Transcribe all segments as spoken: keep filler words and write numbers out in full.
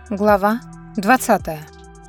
Глава двадцатая.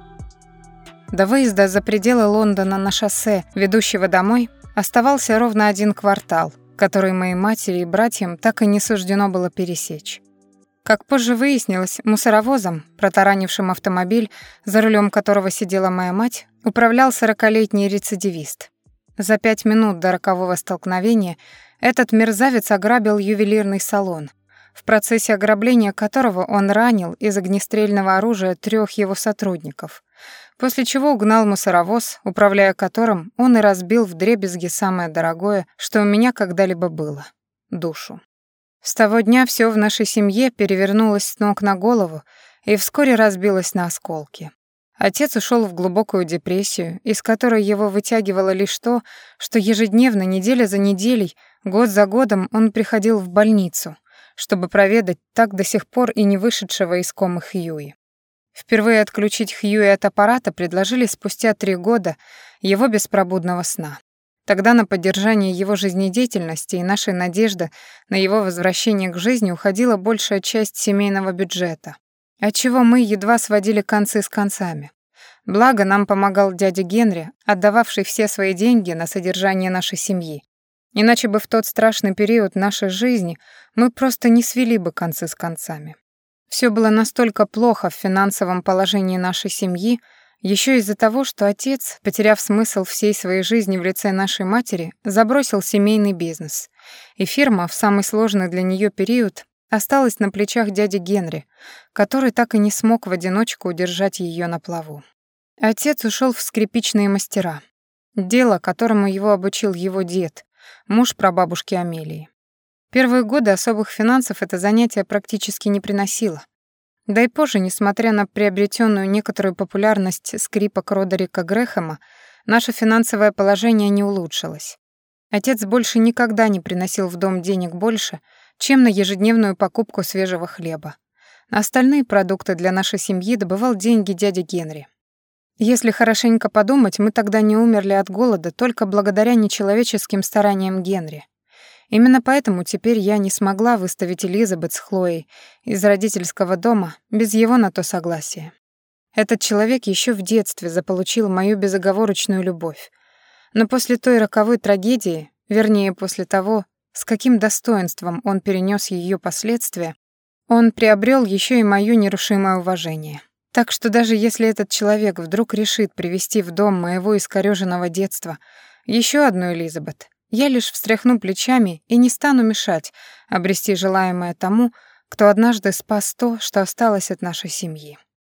До выезда за пределы Лондона на шоссе, ведущего домой, оставался ровно один квартал, который моей матери и братьям так и не суждено было пересечь. Как позже выяснилось, мусоровозом, протаранившим автомобиль, за рулем которого сидела моя мать, управлял сорокалетний рецидивист. За пять минут до рокового столкновения этот мерзавец ограбил ювелирный салон, в процессе ограбления которого он ранил из огнестрельного оружия трех его сотрудников, после чего угнал мусоровоз, управляя которым он и разбил вдребезги самое дорогое, что у меня когда-либо было — душу. С того дня все в нашей семье перевернулось с ног на голову и вскоре разбилось на осколки. Отец ушел в глубокую депрессию, из которой его вытягивало лишь то, что ежедневно, неделя за неделей, год за годом он приходил в больницу, чтобы проведать так до сих пор и не вышедшего из комы Хьюи. Впервые отключить Хьюи от аппарата предложили спустя три года его беспробудного сна. Тогда на поддержание его жизнедеятельности и нашей надежды на его возвращение к жизни уходила большая часть семейного бюджета, отчего мы едва сводили концы с концами. Благо нам помогал дядя Генри, отдававший все свои деньги на содержание нашей семьи. Иначе бы в тот страшный период нашей жизни мы просто не свели бы концы с концами. Все было настолько плохо в финансовом положении нашей семьи, еще из-за того, что отец, потеряв смысл всей своей жизни в лице нашей матери, забросил семейный бизнес. И фирма в самый сложный для нее период осталась на плечах дяди Генри, который так и не смог в одиночку удержать ее на плаву. Отец ушел в скрипичные мастера, дело, которому его обучил его дед, муж прабабушки Амелии. Первые годы особых финансов это занятие практически не приносило. Да и позже, несмотря на приобретенную некоторую популярность скрипок Родерика Грэхэма, наше финансовое положение не улучшилось. Отец больше никогда не приносил в дом денег больше, чем на ежедневную покупку свежего хлеба. На остальные продукты для нашей семьи добывал деньги дядя Генри. Если хорошенько подумать, мы тогда не умерли от голода только благодаря нечеловеческим стараниям Генри. Именно поэтому теперь я не смогла выставить Элизабет с Хлоей из родительского дома без его на то согласия. Этот человек еще в детстве заполучил мою безоговорочную любовь. Но после той роковой трагедии, вернее, после того, с каким достоинством он перенес ее последствия, он приобрел еще и моё нерушимое уважение. Так что даже если этот человек вдруг решит привести в дом моего искорёженного детства еще одну Элизабет, я лишь встряхну плечами и не стану мешать обрести желаемое тому, кто однажды спас то, что осталось от нашей семьи.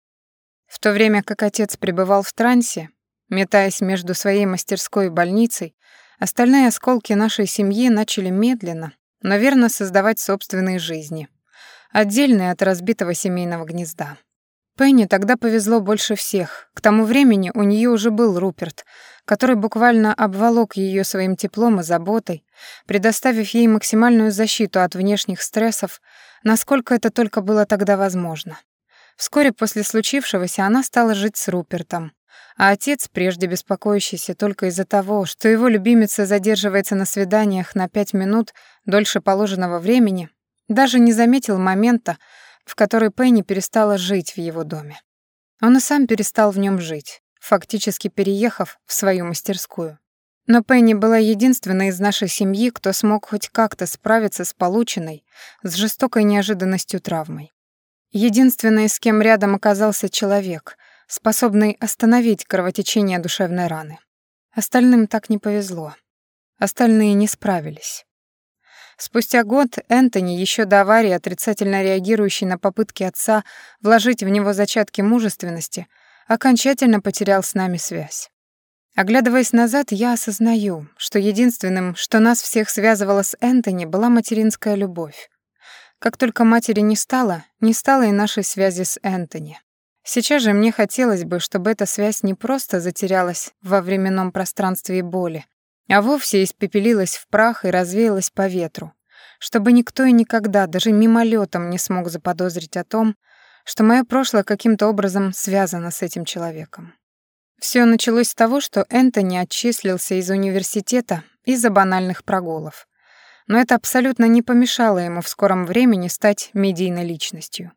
В то время как отец пребывал в трансе, метаясь между своей мастерской и больницей, остальные осколки нашей семьи начали медленно, но верно создавать собственные жизни, отдельные от разбитого семейного гнезда. Пенни тогда повезло больше всех. К тому времени у нее уже был Руперт, который буквально обволок ее своим теплом и заботой, предоставив ей максимальную защиту от внешних стрессов, насколько это только было тогда возможно. Вскоре после случившегося она стала жить с Рупертом, а отец, прежде беспокоящийся только из-за того, что его любимица задерживается на свиданиях на пять минут дольше положенного времени, даже не заметил момента, в который Пенни перестала жить в его доме. Он и сам перестал в нем жить, фактически переехав в свою мастерскую. Но Пенни была единственной из нашей семьи, кто смог хоть как-то справиться с полученной, с жестокой неожиданностью травмой. Единственной, с кем рядом оказался человек, способный остановить кровотечение душевной раны. Остальным так не повезло. Остальные не справились. Спустя год Энтони, еще до аварии отрицательно реагирующий на попытки отца вложить в него зачатки мужественности, окончательно потерял с нами связь. Оглядываясь назад, я осознаю, что единственным, что нас всех связывало с Энтони, была материнская любовь. Как только матери не стало, не стало и нашей связи с Энтони. Сейчас же мне хотелось бы, чтобы эта связь не просто затерялась во временном пространстве и боли, а вовсе испепелилась в прах и развеялась по ветру, чтобы никто и никогда, даже мимолетом, не смог заподозрить о том, что мое прошлое каким-то образом связано с этим человеком. Все началось с того, что Энтони отчислился из университета из-за банальных прогулов. Но это абсолютно не помешало ему в скором времени стать медийной личностью.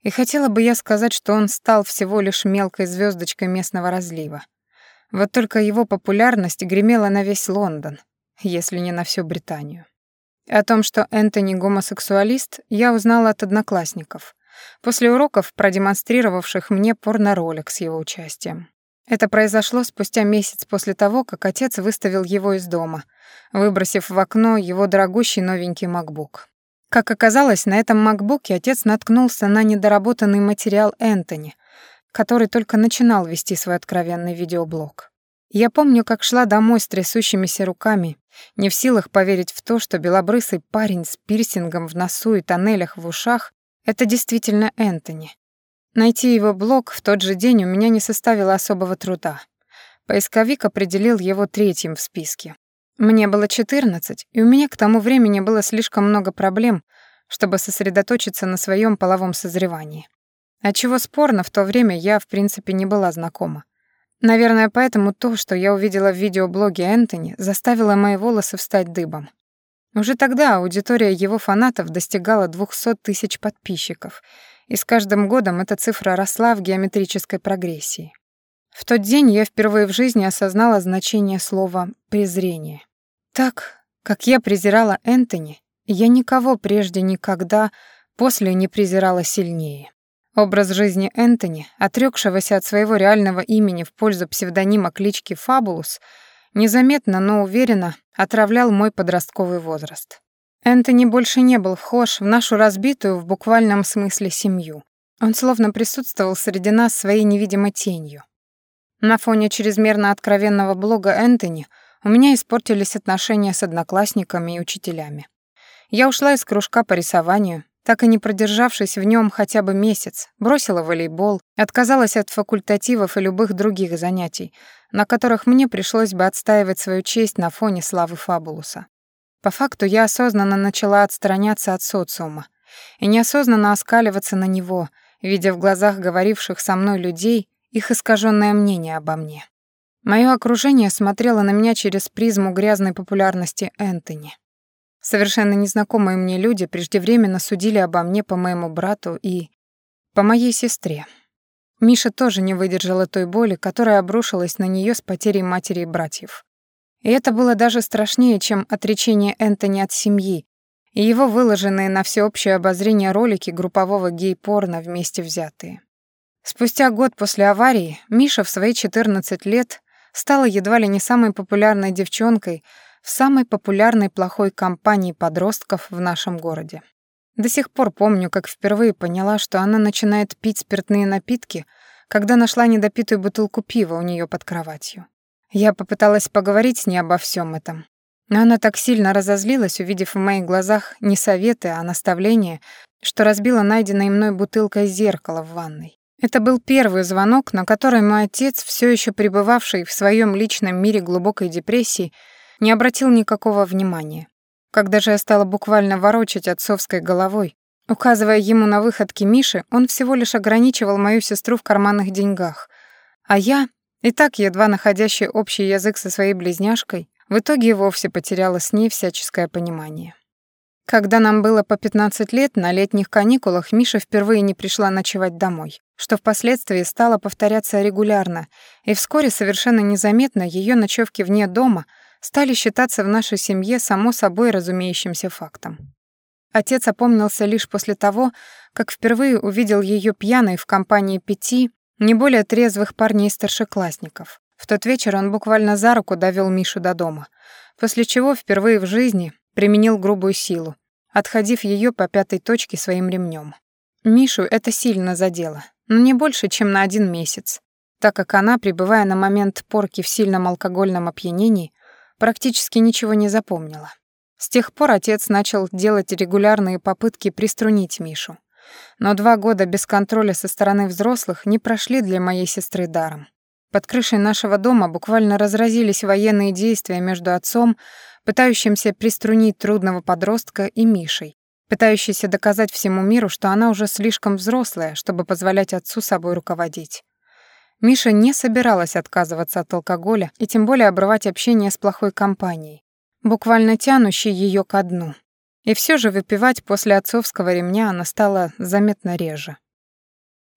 И хотела бы я сказать, что он стал всего лишь мелкой звездочкой местного разлива. Вот только его популярность гремела на весь Лондон, если не на всю Британию. О том, что Энтони гомосексуалист, я узнала от одноклассников, после уроков, продемонстрировавших мне порно-ролик с его участием. Это произошло спустя месяц после того, как отец выставил его из дома, выбросив в окно его дорогущий новенький MacBook. Как оказалось, на этом макбуке отец наткнулся на недоработанный материал Энтони, который только начинал вести свой откровенный видеоблог. Я помню, как шла домой с трясущимися руками, не в силах поверить в то, что белобрысый парень с пирсингом в носу и тоннелях в ушах — это действительно Энтони. Найти его блог в тот же день у меня не составило особого труда. Поисковик определил его третьим в списке. Мне было четырнадцать, и у меня к тому времени было слишком много проблем, чтобы сосредоточиться на своем половом созревании. Отчего спорно, в то время я, в принципе, не была знакома. Наверное, поэтому то, что я увидела в видеоблоге Энтони, заставило мои волосы встать дыбом. Уже тогда аудитория его фанатов достигала двухсот тысяч подписчиков, и с каждым годом эта цифра росла в геометрической прогрессии. В тот день я впервые в жизни осознала значение слова «презрение». Так, как я презирала Энтони, я никого прежде никогда после не презирала сильнее. Образ жизни Энтони, отрёкшегося от своего реального имени в пользу псевдонима клички Фабулус, незаметно, но уверенно отравлял мой подростковый возраст. Энтони больше не был вхож в нашу разбитую в буквальном смысле семью. Он словно присутствовал среди нас своей невидимой тенью. На фоне чрезмерно откровенного блога Энтони у меня испортились отношения с одноклассниками и учителями. Я ушла из кружка по рисованию, так и не продержавшись в нем хотя бы месяц, бросила волейбол, отказалась от факультативов и любых других занятий, на которых мне пришлось бы отстаивать свою честь на фоне славы Фабулуса. По факту я осознанно начала отстраняться от социума и неосознанно оскаливаться на него, видя в глазах говоривших со мной людей их искаженное мнение обо мне. Мое окружение смотрело на меня через призму грязной популярности Энтони. Совершенно незнакомые мне люди преждевременно судили обо мне по моему брату и по моей сестре. Миша тоже не выдержала той боли, которая обрушилась на нее с потерей матери и братьев. И это было даже страшнее, чем отречение Энтони от семьи и его выложенные на всеобщее обозрение ролики группового гей-порно вместе взятые. Спустя год после аварии Миша в свои четырнадцать лет стала едва ли не самой популярной девчонкой в самой популярной плохой компании подростков в нашем городе. До сих пор помню, как впервые поняла, что она начинает пить спиртные напитки, когда нашла недопитую бутылку пива у нее под кроватью. Я попыталась поговорить с ней обо всем этом, но она так сильно разозлилась, увидев в моих глазах не советы, а наставления, что разбила найденной мной бутылкой зеркало в ванной. Это был первый звонок, на который мой отец, все еще пребывавший в своем личном мире глубокой депрессии, не обратил никакого внимания. Когда же я стала буквально ворочать отцовской головой, указывая ему на выходки Миши, он всего лишь ограничивал мою сестру в карманных деньгах, а я, и так едва находящая общий язык со своей близняшкой, в итоге и вовсе потеряла с ней всяческое понимание. Когда нам было по пятнадцать лет, на летних каникулах Миша впервые не пришла ночевать домой, что впоследствии стало повторяться регулярно, и вскоре совершенно незаметно ее ночевки вне дома стали считаться в нашей семье само собой разумеющимся фактом. Отец опомнился лишь после того, как впервые увидел ее пьяной в компании пяти, не более трезвых парней-старшеклассников. В тот вечер он буквально за руку довел Мишу до дома, после чего впервые в жизни применил грубую силу, отходив ее по пятой точке своим ремнем. Мишу это сильно задело, но не больше, чем на один месяц, так как она, пребывая на момент порки в сильном алкогольном опьянении, практически ничего не запомнила. С тех пор отец начал делать регулярные попытки приструнить Мишу. Но два года без контроля со стороны взрослых не прошли для моей сестры даром. Под крышей нашего дома буквально разразились военные действия между отцом, пытающимся приструнить трудного подростка, и Мишей, пытающейся доказать всему миру, что она уже слишком взрослая, чтобы позволять отцу собой руководить. Миша не собиралась отказываться от алкоголя и тем более обрывать общение с плохой компанией, буквально тянущей ее ко дну. И все же выпивать после отцовского ремня она стала заметно реже.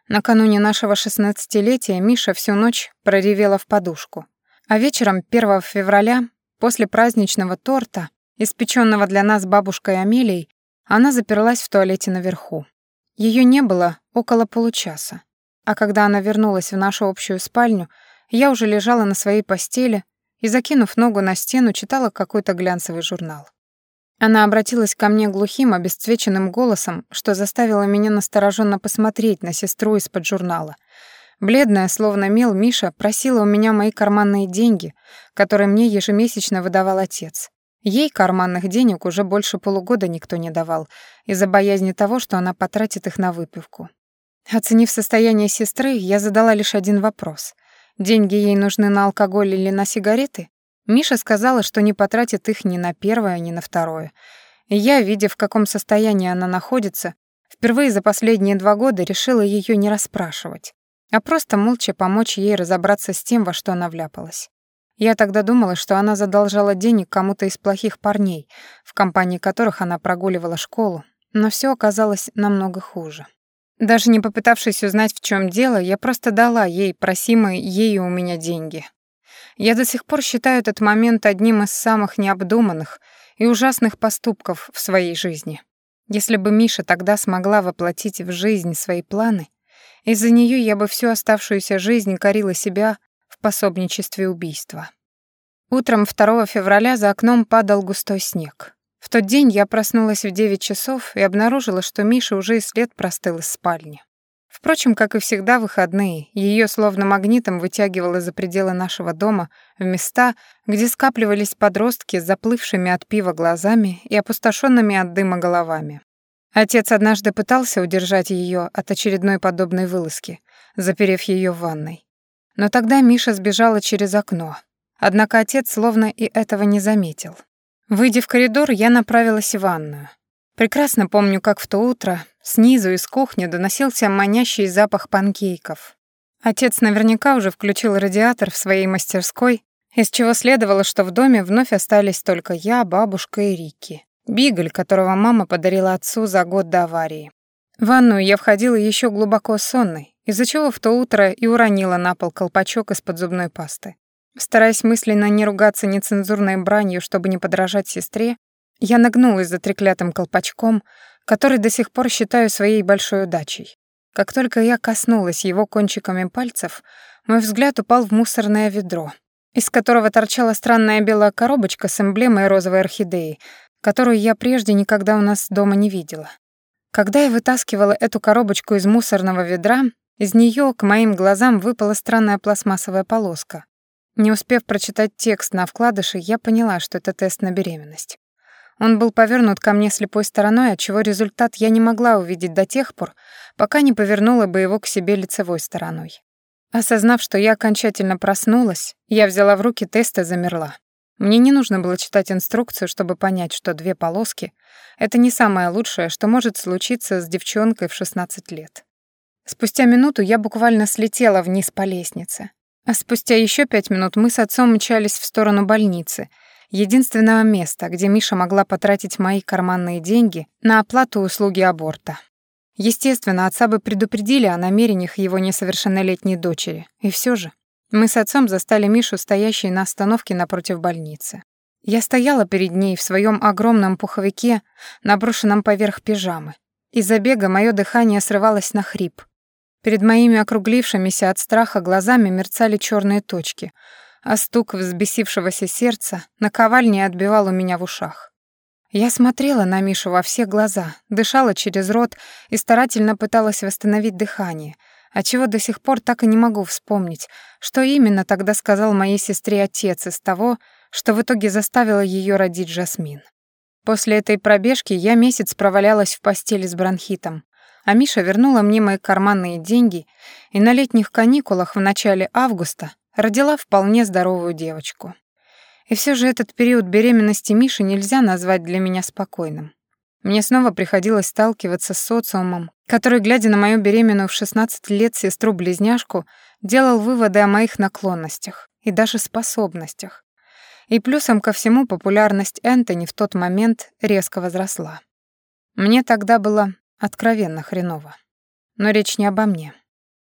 Накануне нашего шестнадцатилетия Миша всю ночь проревела в подушку. А вечером первого февраля, после праздничного торта, испечённого для нас бабушкой Амелией, она заперлась в туалете наверху. Её не было около получаса. А когда она вернулась в нашу общую спальню, я уже лежала на своей постели и, закинув ногу на стену, читала какой-то глянцевый журнал. Она обратилась ко мне глухим, обесцвеченным голосом, что заставило меня настороженно посмотреть на сестру из-под журнала. Бледная, словно мел, Миша просила у меня мои карманные деньги, которые мне ежемесячно выдавал отец. Ей карманных денег уже больше полугода никто не давал, из-за боязни того, что она потратит их на выпивку. Оценив состояние сестры, я задала лишь один вопрос. Деньги ей нужны на алкоголь или на сигареты? Миша сказала, что не потратит их ни на первое, ни на второе. И я, видя, в каком состоянии она находится, впервые за последние два года решила ее не расспрашивать, а просто молча помочь ей разобраться с тем, во что она вляпалась. Я тогда думала, что она задолжала денег кому-то из плохих парней, в компании которых она прогуливала школу, но все оказалось намного хуже. Даже не попытавшись узнать, в чем дело, я просто дала ей просимые ею у меня деньги. Я до сих пор считаю этот момент одним из самых необдуманных и ужасных поступков в своей жизни. Если бы Миша тогда смогла воплотить в жизнь свои планы, из-за нее я бы всю оставшуюся жизнь корила себя в пособничестве убийства. Утром второго февраля за окном падал густой снег. В тот день я проснулась в девять часов и обнаружила, что Миша уже и след простыл из спальни. Впрочем, как и всегда в выходные, ее словно магнитом вытягивало за пределы нашего дома в места, где скапливались подростки с заплывшими от пива глазами и опустошенными от дыма головами. Отец однажды пытался удержать ее от очередной подобной вылазки, заперев ее в ванной. Но тогда Миша сбежала через окно. Однако отец словно и этого не заметил. Выйдя в коридор, я направилась в ванную. Прекрасно помню, как в то утро снизу из кухни доносился манящий запах панкейков. Отец наверняка уже включил радиатор в своей мастерской, из чего следовало, что в доме вновь остались только я, бабушка и Рикки, бигль, которого мама подарила отцу за год до аварии. В ванную я входила еще глубоко сонной, из-за чего в то утро и уронила на пол колпачок из-под зубной пасты. Стараясь мысленно не ругаться нецензурной бранью, чтобы не подражать сестре, я нагнулась за треклятым колпачком, который до сих пор считаю своей большой удачей. Как только я коснулась его кончиками пальцев, мой взгляд упал в мусорное ведро, из которого торчала странная белая коробочка с эмблемой розовой орхидеи, которую я прежде никогда у нас дома не видела. Когда я вытаскивала эту коробочку из мусорного ведра, из нее к моим глазам выпала странная пластмассовая полоска. Не успев прочитать текст на вкладыше, я поняла, что это тест на беременность. Он был повернут ко мне слепой стороной, отчего результат я не могла увидеть до тех пор, пока не повернула бы его к себе лицевой стороной. Осознав, что я окончательно проснулась, я взяла в руки тест и замерла. Мне не нужно было читать инструкцию, чтобы понять, что две полоски — это не самое лучшее, что может случиться с девчонкой в шестнадцать лет. Спустя минуту я буквально слетела вниз по лестнице. А спустя еще пять минут мы с отцом мчались в сторону больницы, единственного места, где Миша могла потратить мои карманные деньги на оплату услуги аборта. Естественно, отца бы предупредили о намерениях его несовершеннолетней дочери. И все же мы с отцом застали Мишу, стоящей на остановке напротив больницы. Я стояла перед ней в своем огромном пуховике, наброшенном поверх пижамы. Из-за бега мое дыхание срывалось на хрип. Перед моими округлившимися от страха глазами мерцали черные точки, а стук взбесившегося сердца наковальней отбивал у меня в ушах. Я смотрела на Мишу во все глаза, дышала через рот и старательно пыталась восстановить дыхание, отчего до сих пор так и не могу вспомнить, что именно тогда сказал моей сестре отец из того, что в итоге заставило ее родить Жасмин. После этой пробежки я месяц провалялась в постели с бронхитом, а Миша вернула мне мои карманные деньги и на летних каникулах в начале августа родила вполне здоровую девочку. И все же этот период беременности Миши нельзя назвать для меня спокойным. Мне снова приходилось сталкиваться с социумом, который, глядя на мою беременную в шестнадцать лет сестру-близняшку, делал выводы о моих наклонностях и даже способностях. И плюсом ко всему популярность Энтони в тот момент резко возросла. Мне тогда было откровенно хреново. Но речь не обо мне.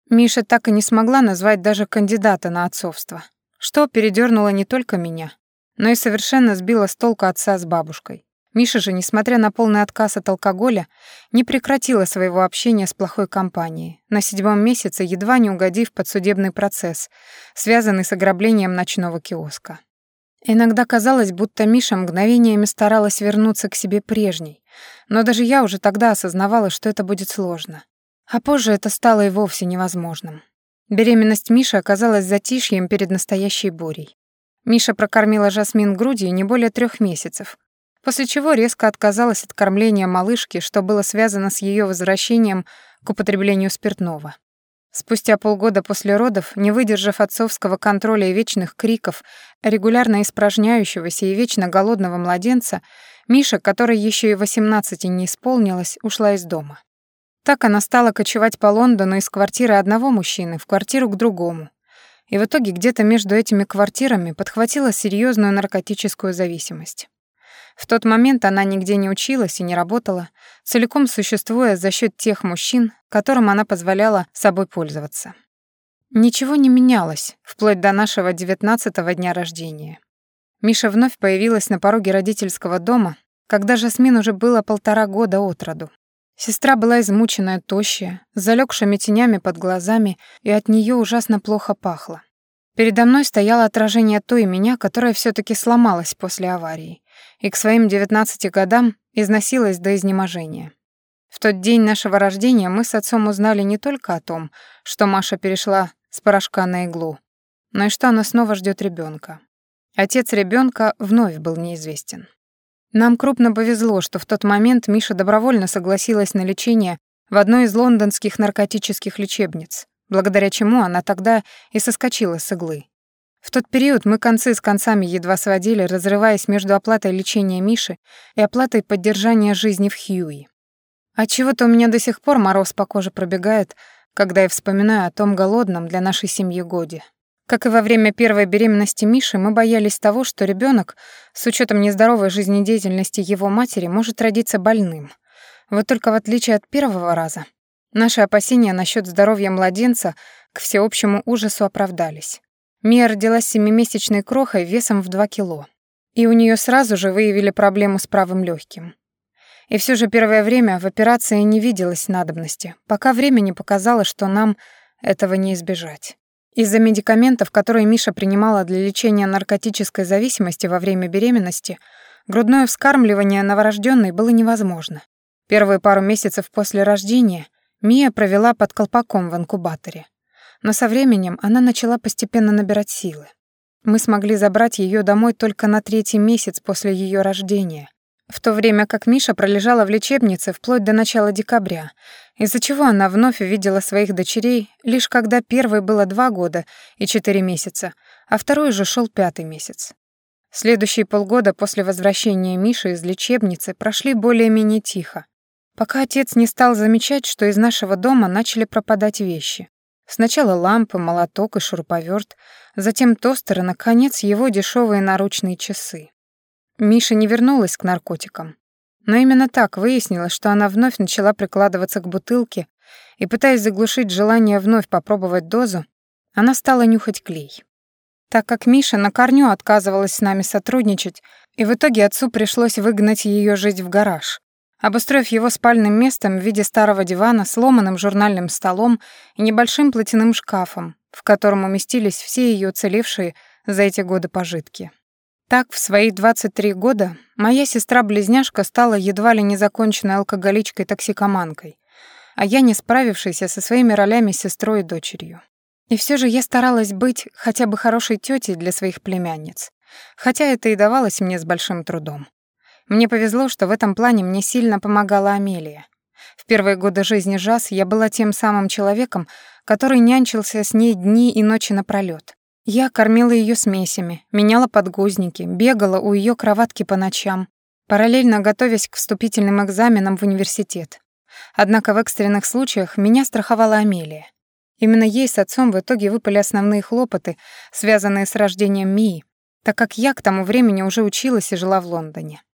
Миша так и не смогла назвать даже кандидата на отцовство, что передёрнуло не только меня, но и совершенно сбило с толку отца с бабушкой. Миша же, несмотря на полный отказ от алкоголя, не прекратила своего общения с плохой компанией, на седьмом месяце едва не угодив под судебный процесс, связанный с ограблением ночного киоска. Иногда казалось, будто Миша мгновениями старалась вернуться к себе прежней, но даже я уже тогда осознавала, что это будет сложно. А позже это стало и вовсе невозможным. Беременность Миши оказалась затишьем перед настоящей бурей. Миша прокормила Жасмин грудью не более трех месяцев, после чего резко отказалась от кормления малышки, что было связано с ее возвращением к употреблению спиртного. Спустя полгода после родов, не выдержав отцовского контроля и вечных криков регулярно испражняющегося и вечно голодного младенца, Миша, которой еще и восемнадцати не исполнилось, ушла из дома. Так она стала кочевать по Лондону из квартиры одного мужчины в квартиру к другому. И в итоге где-то между этими квартирами подхватила серьезную наркотическую зависимость. В тот момент она нигде не училась и не работала, целиком существуя за счет тех мужчин, которым она позволяла собой пользоваться. Ничего не менялось, вплоть до нашего девятнадцатого дня рождения. Миша вновь появилась на пороге родительского дома, когда Жасмин уже было полтора года от роду. Сестра была измученная, тощая, с залёгшими тенями под глазами, и от неё ужасно плохо пахло. Передо мной стояло отражение той меня, которая всё-таки сломалась после аварии, и к своим девятнадцати годам износилась до изнеможения. В тот день нашего рождения мы с отцом узнали не только о том, что Маша перешла с порошка на иглу, но и что она снова ждёт ребёнка. Отец ребёнка вновь был неизвестен. Нам крупно повезло, что в тот момент Миша добровольно согласилась на лечение в одной из лондонских наркотических лечебниц, благодаря чему она тогда и соскочила с иглы. В тот период мы концы с концами едва сводили, разрываясь между оплатой лечения Миши и оплатой поддержания жизни в Хьюи. Отчего-то у меня до сих пор мороз по коже пробегает, когда я вспоминаю о том голодном для нашей семьи годе. Как и во время первой беременности Миши, мы боялись того, что ребёнок, с учётом нездоровой жизнедеятельности его матери, может родиться больным. Вот только в отличие от первого раза, наши опасения насчёт здоровья младенца к всеобщему ужасу оправдались. Мия родилась семимесячной крохой весом в два кило, и у неё сразу же выявили проблему с правым лёгким. И всё же первое время в операции не виделось надобности, пока время не показало, что нам этого не избежать. Из-за медикаментов, которые Миша принимала для лечения наркотической зависимости во время беременности, грудное вскармливание новорождённой было невозможно. Первые пару месяцев после рождения Мия провела под колпаком в инкубаторе. Но со временем она начала постепенно набирать силы. Мы смогли забрать её домой только на третий месяц после её рождения, в то время как Миша пролежала в лечебнице вплоть до начала декабря, из-за чего она вновь увидела своих дочерей лишь когда первой было два года и четыре месяца, а второй же шёл пятый месяц. Следующие полгода после возвращения Миши из лечебницы прошли более-менее тихо, пока отец не стал замечать, что из нашего дома начали пропадать вещи. Сначала лампы, молоток и шуруповерт, затем тостер и, наконец, его дешевые наручные часы. Миша не вернулась к наркотикам, но именно так выяснилось, что она вновь начала прикладываться к бутылке, и, пытаясь заглушить желание вновь попробовать дозу, она стала нюхать клей. Так как Миша на корню отказывалась с нами сотрудничать, и в итоге отцу пришлось выгнать ее жить в гараж, обустроив его спальным местом в виде старого дивана, сломанным журнальным столом и небольшим платяным шкафом, в котором уместились все ее уцелевшие за эти годы пожитки. Так, в свои двадцать три года моя сестра-близняшка стала едва ли не законченной алкоголичкой-токсикоманкой, а я не справившейся со своими ролями сестрой и дочерью. И все же я старалась быть хотя бы хорошей тетей для своих племянниц, хотя это и давалось мне с большим трудом. Мне повезло, что в этом плане мне сильно помогала Амелия. В первые годы жизни Жас я была тем самым человеком, который нянчился с ней дни и ночи напролёт. Я кормила ее смесями, меняла подгузники, бегала у ее кроватки по ночам, параллельно готовясь к вступительным экзаменам в университет. Однако в экстренных случаях меня страховала Амелия. Именно ей с отцом в итоге выпали основные хлопоты, связанные с рождением Мии, так как я к тому времени уже училась и жила в Лондоне.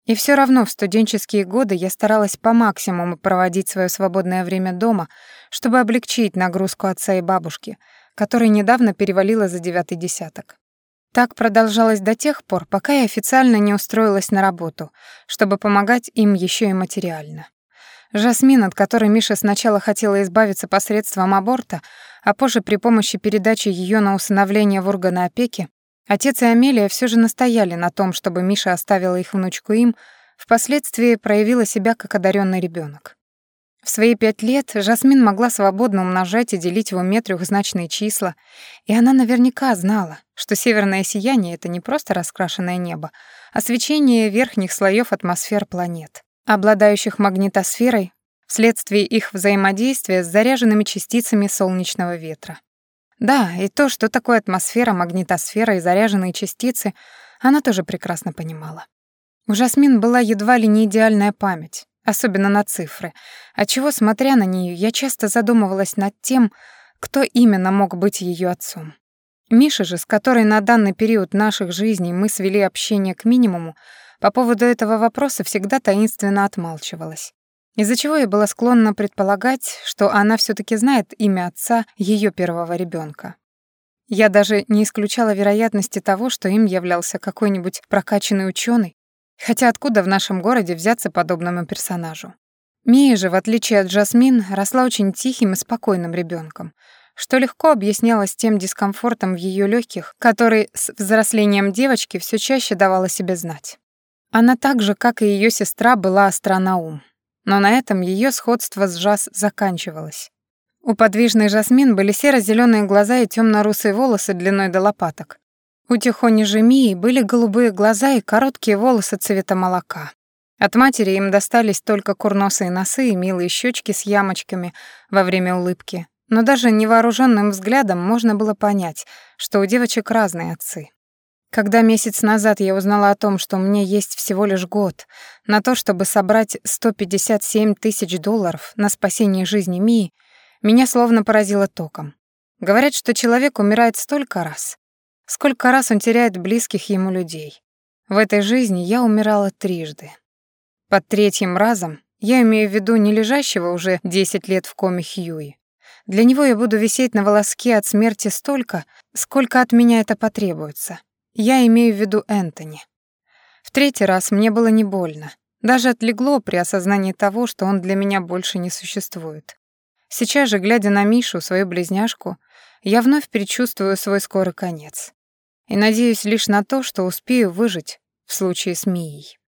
И все равно в студенческие годы я старалась по максимуму проводить свое свободное время дома, чтобы облегчить нагрузку отца и бабушки, которой недавно перевалила за девятый десяток. Так продолжалось до тех пор, пока я официально не устроилась на работу, чтобы помогать им еще и материально. Жасмин, от которой Миша сначала хотела избавиться посредством аборта, а позже при помощи передачи ее на усыновление в органы опеки, отец и Амелия все же настояли на том, чтобы Миша оставила их внучку им, впоследствии проявила себя как одаренный ребенок. В свои пять лет Жасмин могла свободно умножать и делить в уме трехзначные числа, и она наверняка знала, что северное сияние — это не просто раскрашенное небо, а свечение верхних слоев атмосфер планет, обладающих магнитосферой вследствие их взаимодействия с заряженными частицами солнечного ветра. Да, и то, что такое атмосфера, магнитосфера и заряженные частицы, она тоже прекрасно понимала. У Жасмин была едва ли не идеальная память, особенно на цифры, отчего, смотря на нее, я часто задумывалась над тем, кто именно мог быть ее отцом. Миша же, с которой на данный период наших жизней мы свели общение к минимуму, по поводу этого вопроса всегда таинственно отмалчивалась, из-за чего я была склонна предполагать, что она все-таки знает имя отца ее первого ребенка. Я даже не исключала вероятности того, что им являлся какой-нибудь прокачанный ученый, хотя откуда в нашем городе взяться подобному персонажу? Мия же, в отличие от Жасмин, росла очень тихим и спокойным ребенком, что легко объяснялось тем дискомфортом в ее легких, который с взрослением девочки все чаще давала себе знать. Она так же, как и ее сестра, была остра на ум. Но на этом ее сходство с Жас заканчивалось. У подвижной Жасмин были серо-зеленые глаза и темно-русые волосы длиной до лопаток. У Тихони же Мии были голубые глаза и короткие волосы цвета молока. От матери им достались только курносые носы и милые щечки с ямочками во время улыбки. Но даже невооруженным взглядом можно было понять, что у девочек разные отцы. Когда месяц назад я узнала о том, что у меня есть всего лишь год на то, чтобы собрать сто пятьдесят семь тысяч долларов на спасение жизни Мии, меня словно поразило током. Говорят, что человек умирает столько раз, сколько раз он теряет близких ему людей. В этой жизни я умирала трижды. Под третьим разом я имею в виду не лежащего уже десять лет в коме Хьюи. Для него я буду висеть на волоске от смерти столько, сколько от меня это потребуется. Я имею в виду Энтони. В третий раз мне было не больно. Даже отлегло при осознании того, что он для меня больше не существует. Сейчас же, глядя на Мишу, свою близняшку, я вновь предчувствую свой скорый конец. И надеюсь лишь на то, что успею выжить в случае с Мией.